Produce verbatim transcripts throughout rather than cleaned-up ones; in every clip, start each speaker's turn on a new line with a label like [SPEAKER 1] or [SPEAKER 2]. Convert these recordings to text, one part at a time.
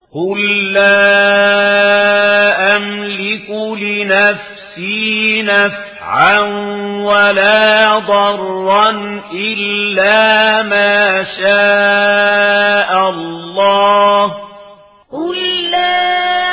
[SPEAKER 1] قل لا أملك لنفسي نفعا ولا ضرا إلا ما شاء الله
[SPEAKER 2] قل لا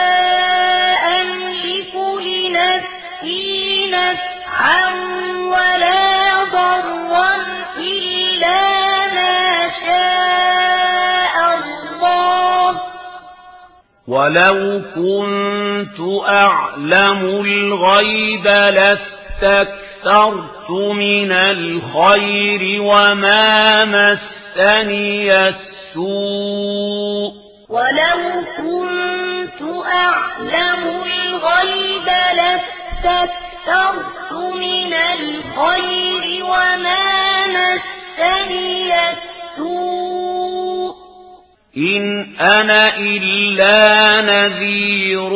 [SPEAKER 2] أملك لنفسي نفعا ولا ضرا إلا ما شاء الله
[SPEAKER 1] ولو كنت أعلم الغيب لاستكثرت من الخير وما مسني السوء
[SPEAKER 2] ولو كنت أعلم الغيب لاستكثرت من الخير وما مسني السوء
[SPEAKER 1] إن أنا إلا نذير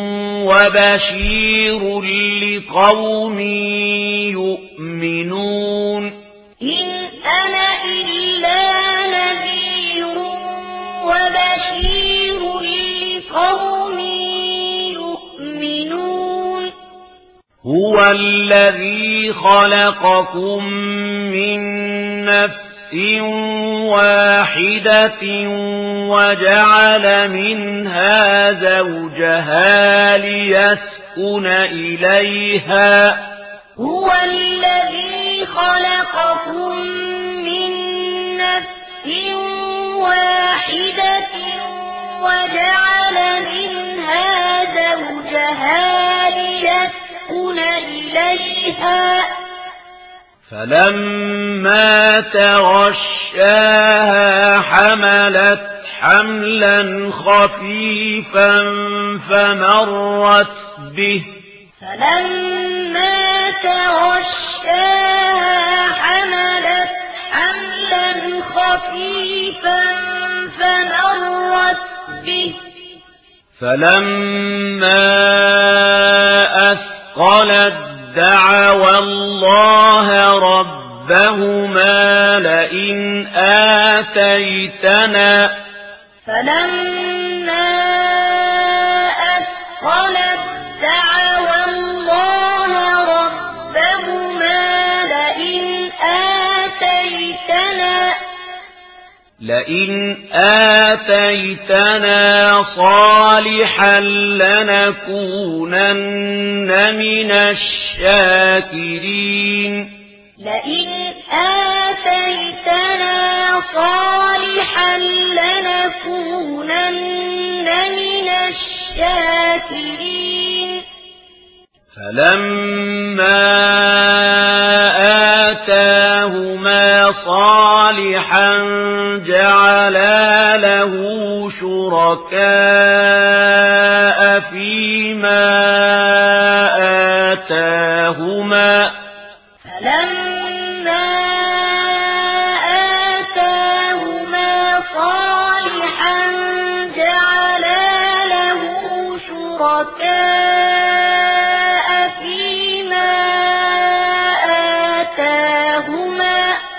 [SPEAKER 1] وبشير لقوم يؤمنون
[SPEAKER 2] إن أنا إلا نذير وبشير لقوم يؤمنون
[SPEAKER 1] هو الذي خلقكم من نفس واحدة وجعل منها زوجها ليسكن إليها
[SPEAKER 2] هو الذي خلقكم من نفس واحدة وجعل منها زوجها ليسكن إليها
[SPEAKER 1] فلما تغشاها حملت حملا خفيفا فمرت به
[SPEAKER 2] فلما تغشاها حملت حملا خفيفا فمرت به
[SPEAKER 1] فلما أثقلت دعوا الله ربهما لئن آتيتنا
[SPEAKER 2] فلما أثقلت دعوا الله ربهما لئن آتيتنا
[SPEAKER 1] لئن آتيتنا صالحا لنكونن من الشاكرين
[SPEAKER 2] لئن آتيتنا صالحا لنكونن من الشاكرين
[SPEAKER 1] فلما آتاهما صالحا جعلا له شركاء فيما آتاهما
[SPEAKER 2] فلما آتاهما صالحا جعلا له شركاء فيما آتاهما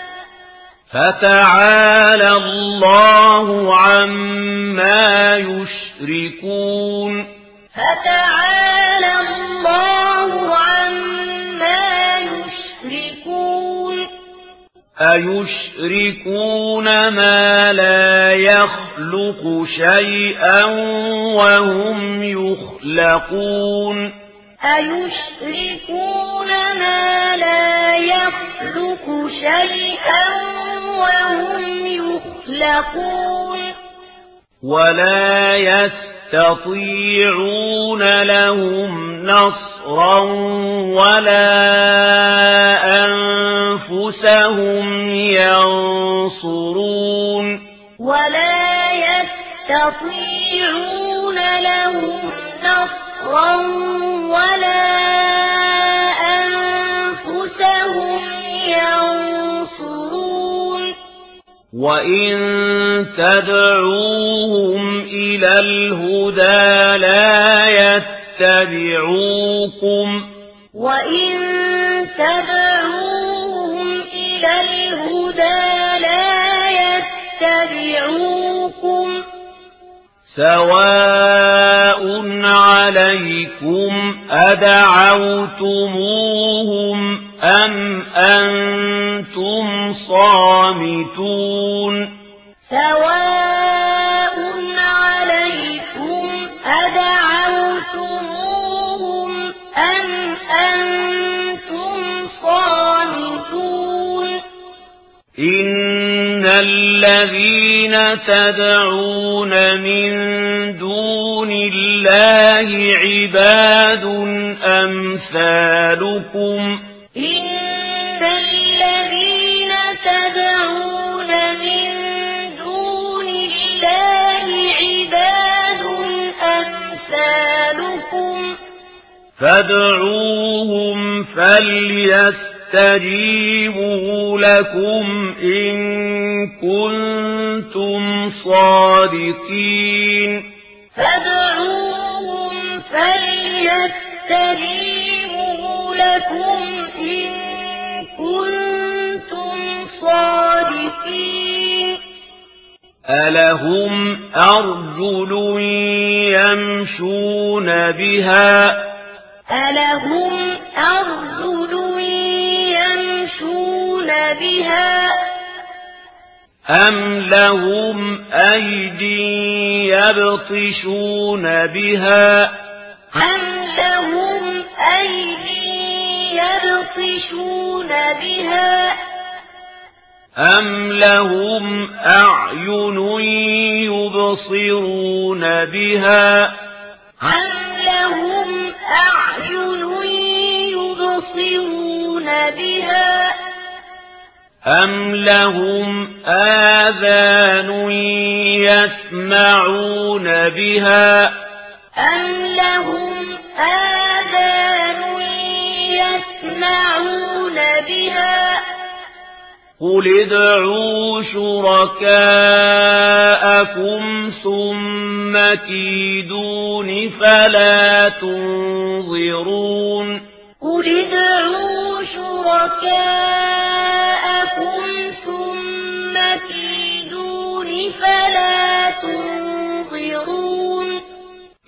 [SPEAKER 1] فتعالى الله عما يشركون
[SPEAKER 2] فتعالى الله عما يشركون
[SPEAKER 1] أيشركون ما لا يخلق شيئا وهم يخلقون
[SPEAKER 2] أيشركون ما لا يخلق شيئا وهم يخلقون
[SPEAKER 1] ولا يستطيعون لهم نصرا ولا أنفسهم ينصرون
[SPEAKER 2] ولا يستطيعون لهم نصرا ولا أنفسهم ينصرون
[SPEAKER 1] وإن تدعوهم إلى الهدى لا يتبعوكم
[SPEAKER 2] وإن تدعوهم إلى الهدى لا يتبعوكم
[SPEAKER 1] سواء عليكم أدعوتموهم أم أنتم صامتون
[SPEAKER 2] سواء عليكم أدعوتموهم أم أنتم صامتون
[SPEAKER 1] إن الذين تدعون من دون الله عباد أمثالكم
[SPEAKER 2] إن الذين تدعون من دون الله عباد أمثالكم
[SPEAKER 1] فادعوهم فليستجيبوا لكم إن كنتم صادقين
[SPEAKER 2] فادعوهم فليستجيبوا لكم إن كنتم صادقين
[SPEAKER 1] ألهم أرجل يمشون بها
[SPEAKER 2] ألهم أرجل يمشون بها
[SPEAKER 1] أم لهم أيدي يبطشون بها
[SPEAKER 2] أم لهم أيدي يبطشون بها
[SPEAKER 1] أم لهم أعين يبصرون بها
[SPEAKER 2] أم لهم أعين يبصرون بها
[SPEAKER 1] أم لهم آذان يسمعون بها
[SPEAKER 2] أم لهم آذان يسمعون بها
[SPEAKER 1] قل ادعوا شركاءكم ثم كيدون فلا تنظرون
[SPEAKER 2] قل ادعوا شركاءكم